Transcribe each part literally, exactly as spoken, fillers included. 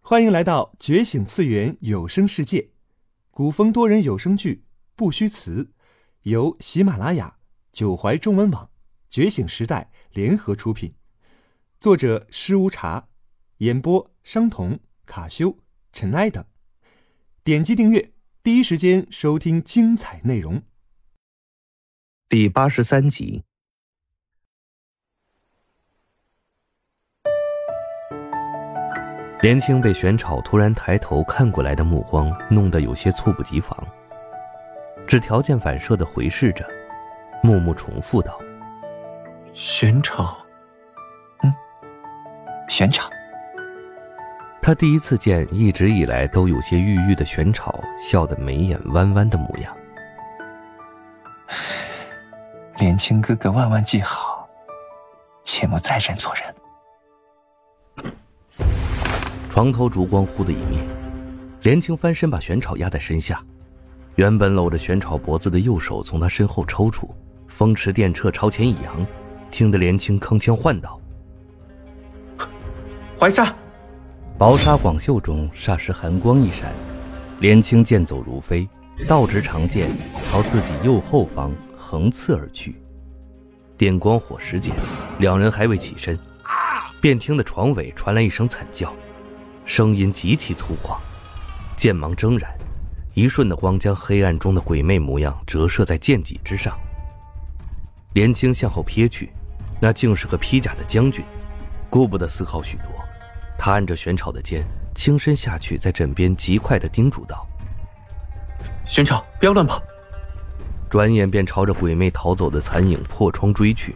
欢迎来到觉醒次元有声世界，古风多人有声剧不虚词，由喜马拉雅、九怀中文网、觉醒时代联合出品，作者施无茶，演播商童、卡修、尘埃等。点击订阅，第一时间收听精彩内容。 第八十三集。连青被玄草突然抬头看过来的目光弄得有些猝不及防，只条件反射地回视着，木木重复道： 玄草。嗯，玄草。 他第一次见一直以来都有些郁郁的玄草笑得眉眼弯弯的模样。 连青哥哥万万记好，切莫再认错人。 床头烛光忽的一灭，连青翻身把玄草压在身下，原本搂着玄草脖子的右手从他身后抽出，风驰电掣朝前一扬，听得连青铿锵唤道： 怀沙！ 薄纱广袖中霎时寒光一闪，连青剑走如飞，倒直长剑朝自己右后方横刺而去。电光火石间，两人还未起身，便听得床尾传来一声惨叫，声音极其粗犷，剑芒铮然，一瞬的光将黑暗中的鬼魅模样折射在剑脊之上。连青向后瞥去，那竟是个披甲的将军，顾不得思考许多，他按着玄草的肩，轻身下去，在枕边极快地叮嘱道： 玄草，不要乱跑。 转眼便朝着鬼魅逃走的残影破窗追去。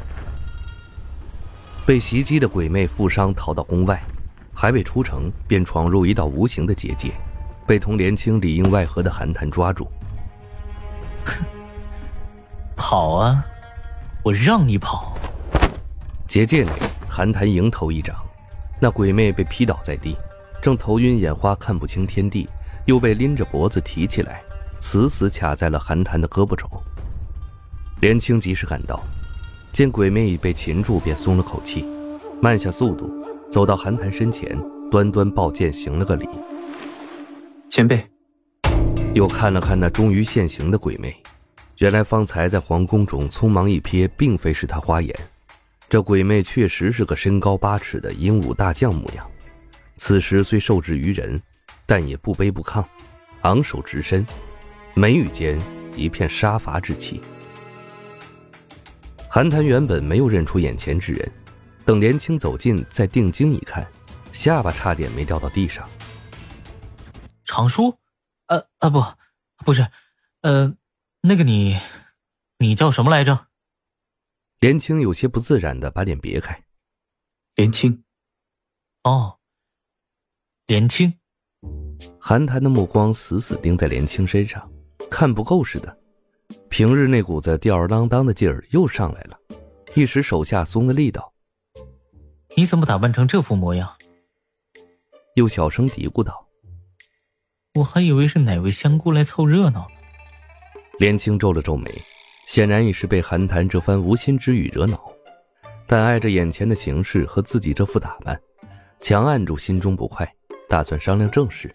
被袭击的鬼魅负伤逃到宫外，还未出城便闯入一道无形的结界，被同连青里应外合的韩谭抓住。 哼，跑啊，我让你跑。 结界内，韩谭迎头一掌，那鬼魅被劈倒在地，正头晕眼花看不清天地，又被拎着脖子提起来，死死卡在了韩谭的胳膊肘。连青及时赶到，见鬼魅已被擒住，便松了口气，慢下速度走到韩谭身前，端端抱剑行了个礼。 前辈。 又看了看那终于现形的鬼魅，原来方才在皇宫中匆忙一瞥，并非是他花眼，这鬼魅确实是个身高八尺的英武大将模样。此时虽受制于人，但也不卑不亢，昂首直身，眉宇间一片杀伐之气。韩谭原本没有认出眼前之人，等连青走近，再定睛一看，下巴差点没掉到地上。 常叔，呃啊不，不是，呃，那个你，你叫什么来着？ 连青有些不自然地把脸别开。 连青。 哦，连青。 韩谭的目光死死盯在连青身上，看不够似的。平日那股子吊儿郎当的劲儿又上来了，一时手下松了力道。 你怎么打扮成这副模样？ 又小声嘀咕道： 我还以为是哪位香姑来凑热闹。 连青皱了皱眉，显然已是被韩谭这番无心之语惹恼，但碍着眼前的形势和自己这副打扮，强按住心中不快，打算商量正事。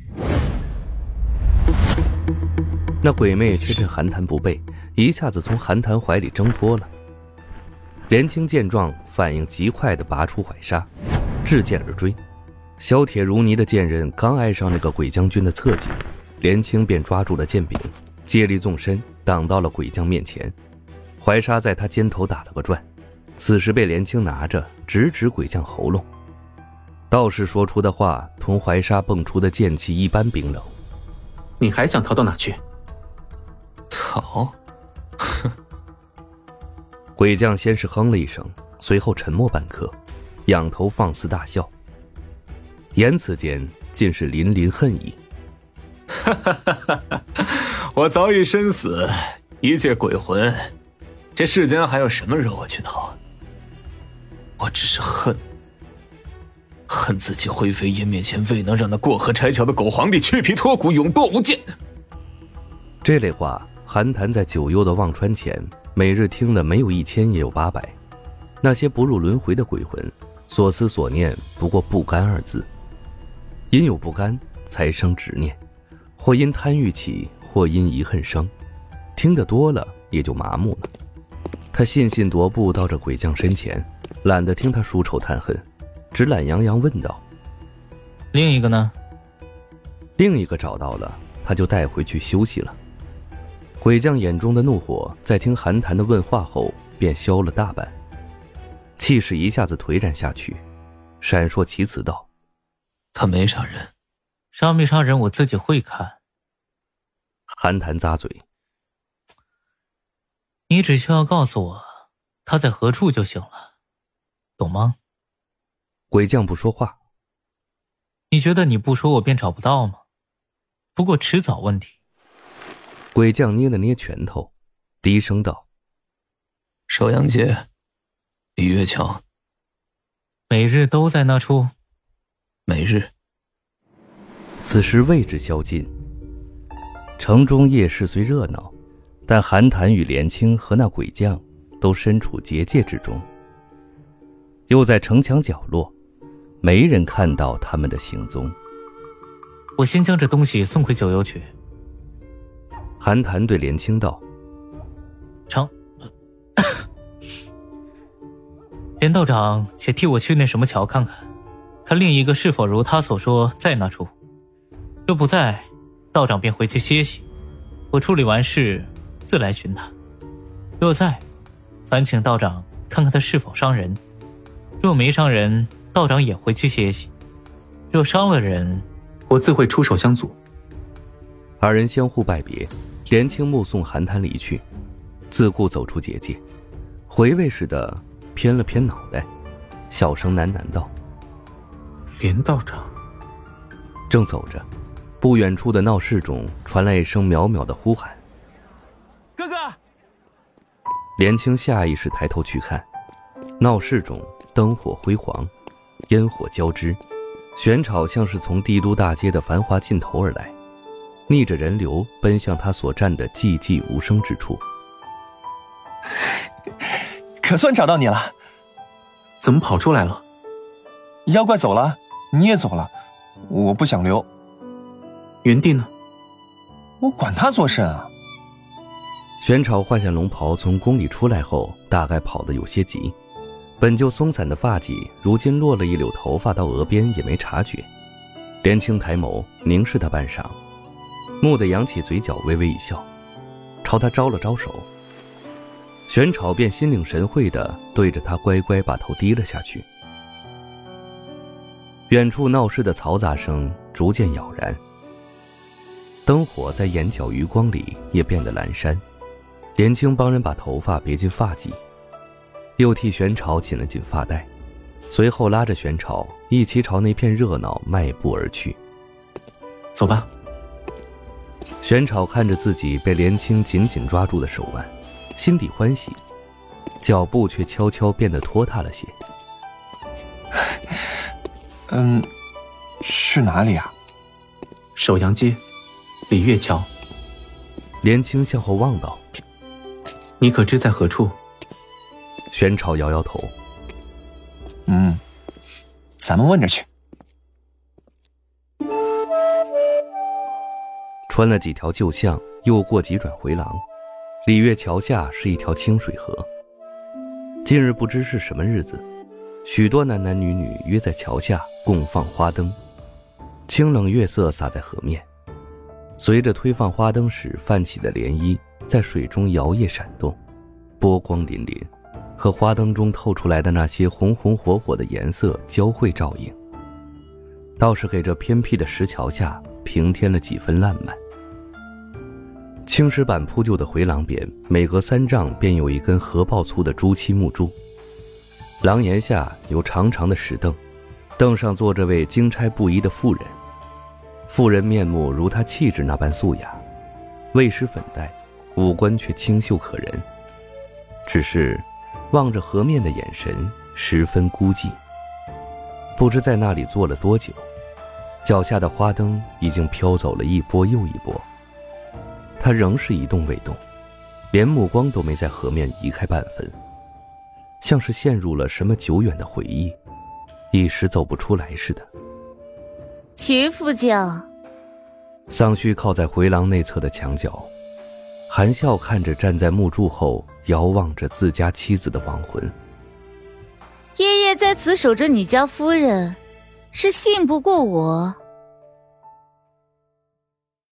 那鬼魅却趁韩谭不备，一下子从韩谭怀里挣脱了。连青见状，反应极快地拔出怀沙，掷剑而追。削铁如泥的剑刃刚挨上那个鬼将军的侧颈，连青便抓住了剑柄，借力纵身挡到了鬼将面前。怀沙在他肩头打了个转，此时被连青拿着直指鬼将喉咙。道士说出的话同怀沙蹦出的剑气一般冰冷。 你还想逃到哪去？ 逃？哼！ 鬼将先是哼了一声，随后沉默半刻，仰头放肆大笑，言辞间尽是淋漓恨意。 哈哈哈哈哈！我早已身死，一介鬼魂，这世间还有什么惹我去逃？我只是恨，恨自己灰飞烟灭前未能让那过河拆桥的狗皇帝去皮脱骨，永堕无间。 这类话，韩谭在九幽的忘川前，每日听的没有一千也有八百。那些不入轮回的鬼魂，所思所念不过不甘二字。 因有不甘，才生执念，或因贪欲起，或因疑恨生。听得多了，也就麻木了。他信信踱步到这鬼将身前，懒得听他数丑叹恨，只懒洋洋问道： 另一个呢？ 另一个找到了，他就带回去休息了。鬼将眼中的怒火在听韩谈的问话后便消了大半，气势一下子颓然下去，闪烁其词道： 他没杀人。 杀没杀人我自己会看。 韩谈咂嘴： 你只需要告诉我他在何处就行了，懂吗？ 鬼将不说话。 你觉得你不说我便找不到吗？不过迟早问题。 鬼将捏了捏拳头，低声道： 首阳街，李月桥。 每日都在那处？ 每日。 此时位置宵禁，城中夜市虽热闹，但韩谈与连青和那鬼将都身处结界之中，又在城墙角落，没人看到他们的行踪。 我先将这东西送回九幽去。 韩谈对连青道： 成。连道长且替我去那什么桥看看，看另一个是否如他所说在那处。若不在，道长便回去歇息，我处理完事自来寻他。若在，烦请道长看看他是否伤人。若没伤人，道长也回去歇息。若伤了人， 我自会出手相阻。 二人相互拜别，连青目送韩谈离去，自顾走出结界，回味似的偏了偏脑袋，小声喃喃道： 连道长。 正走着，不远处的闹市中传来一声渺渺的呼喊： 哥哥！ 连青下意识抬头去看，闹市中灯火辉煌，烟火交织，玄草像是从帝都大街的繁华尽头而来，逆着人流奔向他所站的寂寂无声之处。 可算找到你了。 怎么跑出来了？ 妖怪走了，你也走了，我不想留。 原地呢？ 我管他作甚啊！ 玄草换下龙袍从宫里出来后，大概跑得有些急，本就松散的发髻如今落了一绺头发到额边也没察觉。连青抬眸凝视他半晌，蓦地扬起嘴角微微一笑，朝他招了招手。玄草便心领神会地对着他乖乖把头低了下去。远处闹市的嘈杂声逐渐杳然，灯火在眼角余光里也变得阑珊。连青帮人把头发别进发髻，又替玄草紧了紧发带，随后拉着玄草一起朝那片热闹迈步而去。 走吧。 玄草看着自己被连青紧紧抓住的手腕，心底欢喜，脚步却悄悄变得拖沓了些。 嗯，去哪里啊？ 首阳街，李月桥。 连青向后望道： 你可知在何处？ 玄草摇摇头： 嗯，咱们问着去。 穿了几条旧巷，又过几转回廊，李月桥下是一条清水河。近日不知是什么日子，许多男男女女约在桥下共放花灯，清冷月色洒在河面，随着推放花灯时泛起的涟漪在水中摇曳闪动，波光粼粼，和花灯中透出来的那些红红火火的颜色交汇照应，倒是给这偏僻的石桥下平添了几分烂漫。青石板铺就的回廊边，每隔三丈便有一根河抱粗的朱漆木柱，廊檐下有长长的石凳，凳上坐着位金钗不一的妇人，妇人面目如她气质那般素雅，未施粉黛，五官却清秀可人，只是望着河面的眼神十分孤寂。不知在那里坐了多久，脚下的花灯已经飘走了一波又一波，他仍是一动未动，连目光都没在河面移开半分，像是陷入了什么久远的回忆，一时走不出来似的。 徐副将。 桑须靠在回廊内侧的墙角，含笑看着站在木柱后遥望着自家妻子的亡魂。 爷爷在此守着你家夫人，是信不过我，